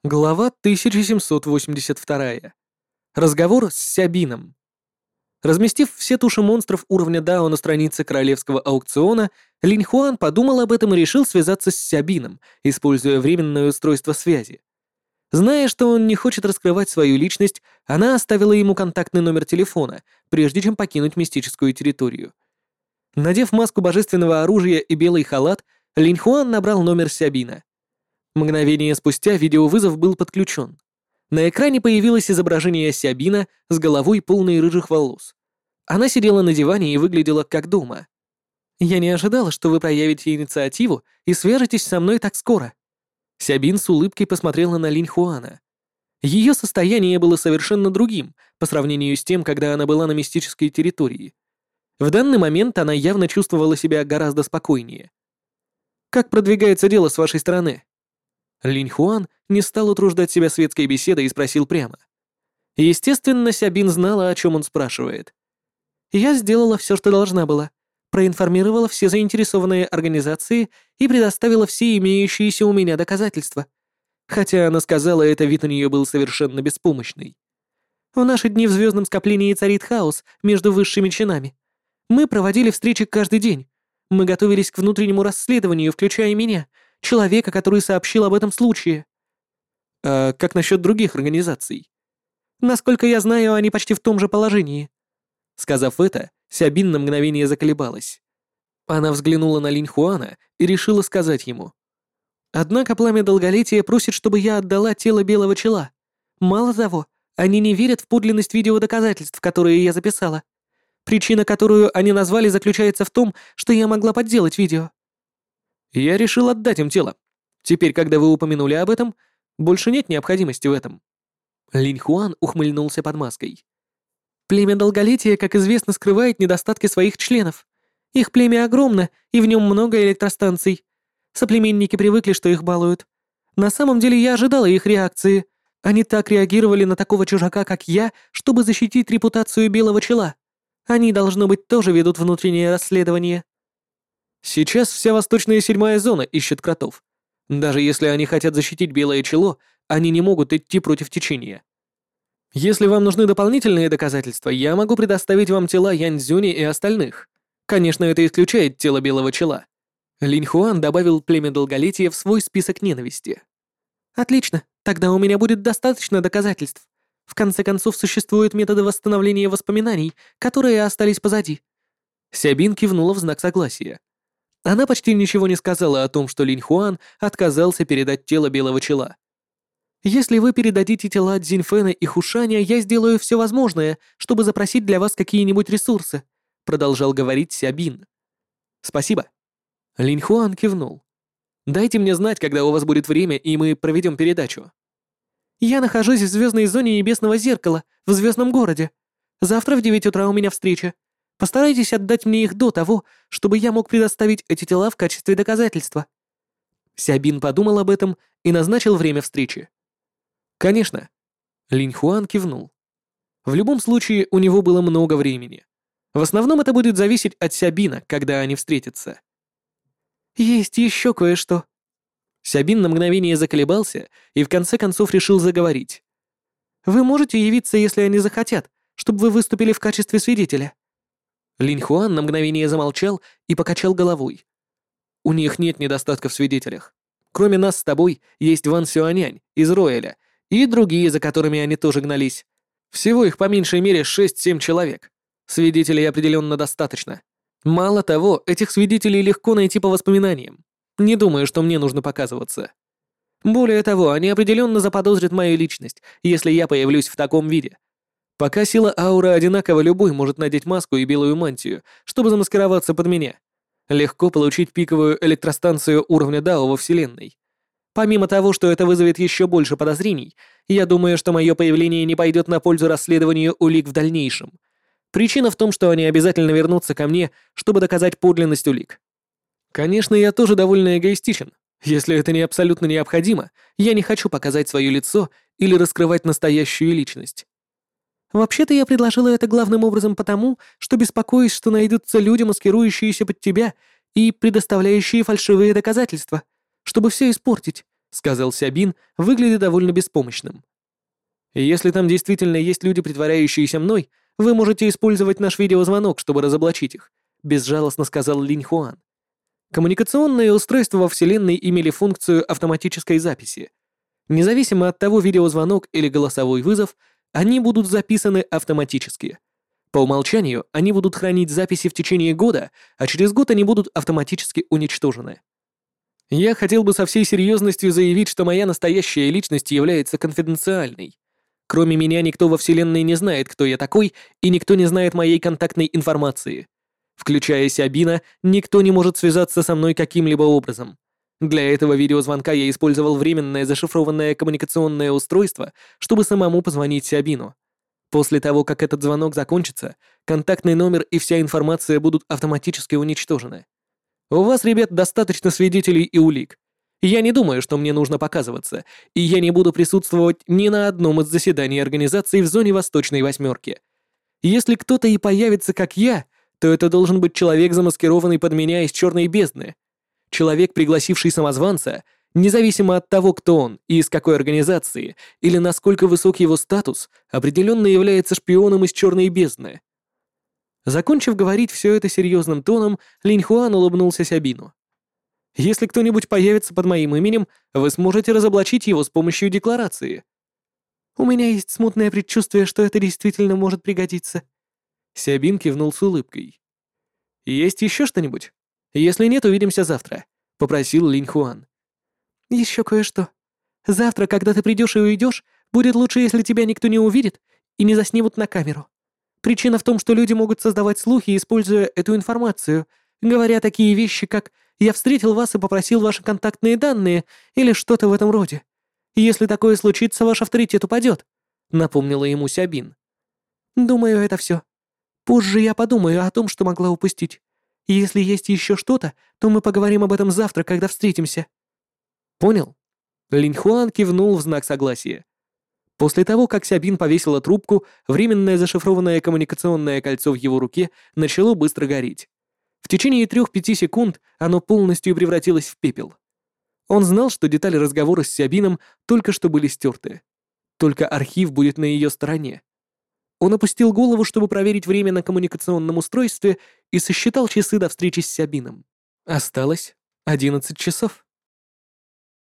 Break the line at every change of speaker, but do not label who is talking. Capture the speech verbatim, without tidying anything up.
Глава тысяча семьсот восемьдесят два. Разговор с Сябином. Разместив все туши монстров уровня Дао на странице королевского аукциона, Линь Хуан подумал об этом и решил связаться с Сябином, используя временное устройство связи. Зная, что он не хочет раскрывать свою личность, она оставила ему контактный номер телефона, прежде чем покинуть мистическую территорию. Надев маску божественного оружия и белый халат, Линь Хуан набрал номер Сябина. Мгновение спустя видеовызов был подключен. На экране появилось изображение Сябина с головой полной рыжих волос. Она сидела на диване и выглядела как дома. «Я не ожидала, что вы проявите инициативу и свяжетесь со мной так скоро». Сябин с улыбкой посмотрела на Линь Хуана. Ее состояние было совершенно другим по сравнению с тем, когда она была на мистической территории. В данный момент она явно чувствовала себя гораздо спокойнее. «Как продвигается дело с вашей стороны?» Линь Хуан не стал утруждать себя светской беседой и спросил прямо. Естественно, Сябин знала, о чем он спрашивает. «Я сделала все, что должна была, проинформировала все заинтересованные организации и предоставила все имеющиеся у меня доказательства». Хотя она сказала это, вид у нее был совершенно беспомощный. «В наши дни в звездном скоплении царит хаос между высшими чинами. Мы проводили встречи каждый день. Мы готовились к внутреннему расследованию, включая меня, человека, который сообщил об этом случае». «А как насчет других организаций?» «Насколько я знаю, они почти в том же положении». Сказав это, Сябин на мгновение заколебалась. Она взглянула на Линь Хуана и решила сказать ему. «Однако пламя долголетия просит, чтобы я отдала тело белого чела. Мало того, они не верят в подлинность видеодоказательств, которые я записала. Причина, которую они назвали, заключается в том, что я могла подделать видео». «Я решил отдать им тело. Теперь, когда вы упомянули об этом, больше нет необходимости в этом». Линь Хуан ухмыльнулся под маской. «Племя долголетия, как известно, скрывает недостатки своих членов. Их племя огромно, и в нем много электростанций. Соплеменники привыкли, что их балуют. На самом деле я ожидала их реакции. Они так реагировали на такого чужака, как я, чтобы защитить репутацию белого чела. Они, должно быть, тоже ведут внутреннее расследование». «Сейчас вся восточная седьмая зона ищет кротов. Даже если они хотят защитить белое чело, они не могут идти против течения. Если вам нужны дополнительные доказательства, я могу предоставить вам тела Янь-Цзюни и остальных. Конечно, это исключает тело белого чела». Линь Хуан добавил племя долголетия в свой список ненависти. «Отлично, тогда у меня будет достаточно доказательств. В конце концов, существуют методы восстановления воспоминаний, которые остались позади». Сябин кивнула в знак согласия. Она почти ничего не сказала о том, что Линь Хуан отказался передать тело белого чела. «Если вы передадите тела Цзиньфэна и Хушаня, я сделаю все возможное, чтобы запросить для вас какие-нибудь ресурсы», продолжал говорить Сябин. «Спасибо». Линь Хуан кивнул. «Дайте мне знать, когда у вас будет время, и мы проведем передачу». «Я нахожусь в звездной зоне Небесного Зеркала, в Звездном городе. Завтра в девять утра у меня встреча. Постарайтесь отдать мне их до того, чтобы я мог предоставить эти тела в качестве доказательства». Сябин подумал об этом и назначил время встречи. «Конечно». Линь Хуан кивнул. В любом случае, у него было много времени. В основном это будет зависеть от Сябина, когда они встретятся. «Есть еще кое-что». Сябин на мгновение заколебался и в конце концов решил заговорить. «Вы можете явиться, если они захотят, чтобы вы выступили в качестве свидетеля». Линь Хуан на мгновение замолчал и покачал головой. «У них нет недостатков в свидетелях. Кроме нас с тобой есть Ван Сюанянь из Роэля и другие, за которыми они тоже гнались. Всего их по меньшей мере шесть-семь человек. Свидетелей определенно достаточно. Мало того, этих свидетелей легко найти по воспоминаниям. Не думаю, что мне нужно показываться. Более того, они определенно заподозрят мою личность, если я появлюсь в таком виде. Пока сила ауры одинакова, любой может надеть маску и белую мантию, чтобы замаскироваться под меня. Легко получить пиковую электростанцию уровня Дао во Вселенной. Помимо того, что это вызовет еще больше подозрений, я думаю, что мое появление не пойдет на пользу расследованию улик в дальнейшем. Причина в том, что они обязательно вернутся ко мне, чтобы доказать подлинность улик. Конечно, я тоже довольно эгоистичен. Если это не абсолютно необходимо, я не хочу показать свое лицо или раскрывать настоящую личность. Вообще-то я предложила это главным образом потому, что беспокоюсь, что найдутся люди, маскирующиеся под тебя и предоставляющие фальшивые доказательства, чтобы все испортить. сказал Сябин, выглядя довольно беспомощным. «Если там действительно есть люди, притворяющиеся мной, вы можете использовать наш видеозвонок, чтобы разоблачить их», безжалостно сказал Линь Хуан. Коммуникационные устройства во Вселенной имели функцию автоматической записи. Независимо от того, видеозвонок или голосовой вызов, они будут записаны автоматически. По умолчанию, они будут хранить записи в течение года, а через год они будут автоматически уничтожены. Я хотел бы со всей серьезностью заявить, что моя настоящая личность является конфиденциальной. Кроме меня никто во Вселенной не знает, кто я такой, и никто не знает моей контактной информации. Включая Сябина, никто не может связаться со мной каким-либо образом. Для этого видеозвонка я использовал временное зашифрованное коммуникационное устройство, чтобы самому позвонить Сябину. После того, как этот звонок закончится, контактный номер и вся информация будут автоматически уничтожены. У вас, ребят, достаточно свидетелей и улик. Я не думаю, что мне нужно показываться, и я не буду присутствовать ни на одном из заседаний организации в зоне Восточной Восьмерки. Если кто-то и появится, как я, то это должен быть человек, замаскированный под меня из черной бездны. Человек, пригласивший самозванца, независимо от того, кто он и из какой организации, или насколько высок его статус, определенно является шпионом из черной бездны. Закончив говорить все это серьезным тоном, Линь Хуан улыбнулся Сябину. «Если кто-нибудь появится под моим именем, вы сможете разоблачить его с помощью декларации». «У меня есть смутное предчувствие, что это действительно может пригодиться». Сябин кивнул с улыбкой. «Есть еще что-нибудь? Если нет, увидимся завтра», — попросил Линь Хуан. «Еще кое-что. Завтра, когда ты придешь и уйдешь, будет лучше, если тебя никто не увидит и не заснимут на камеру. Причина в том, что люди могут создавать слухи, используя эту информацию, говоря такие вещи, как «я встретил вас и попросил ваши контактные данные» или что-то в этом роде. Если такое случится, ваш авторитет упадет», — напомнила ему Сябин. «Думаю, это все. Позже я подумаю о том, что могла упустить. Если есть еще что-то, то мы поговорим об этом завтра, когда встретимся». «Понял?» Линь Хуан кивнул в знак согласия. После того, как Сябин повесила трубку, временное зашифрованное коммуникационное кольцо в его руке начало быстро гореть. В течение трех-пяти секунд оно полностью превратилось в пепел. Он знал, что детали разговора с Сябином только что были стерты. Только архив будет на ее стороне. Он опустил голову, чтобы проверить время на коммуникационном устройстве, и сосчитал часы до встречи с Сябином. Осталось одиннадцать часов.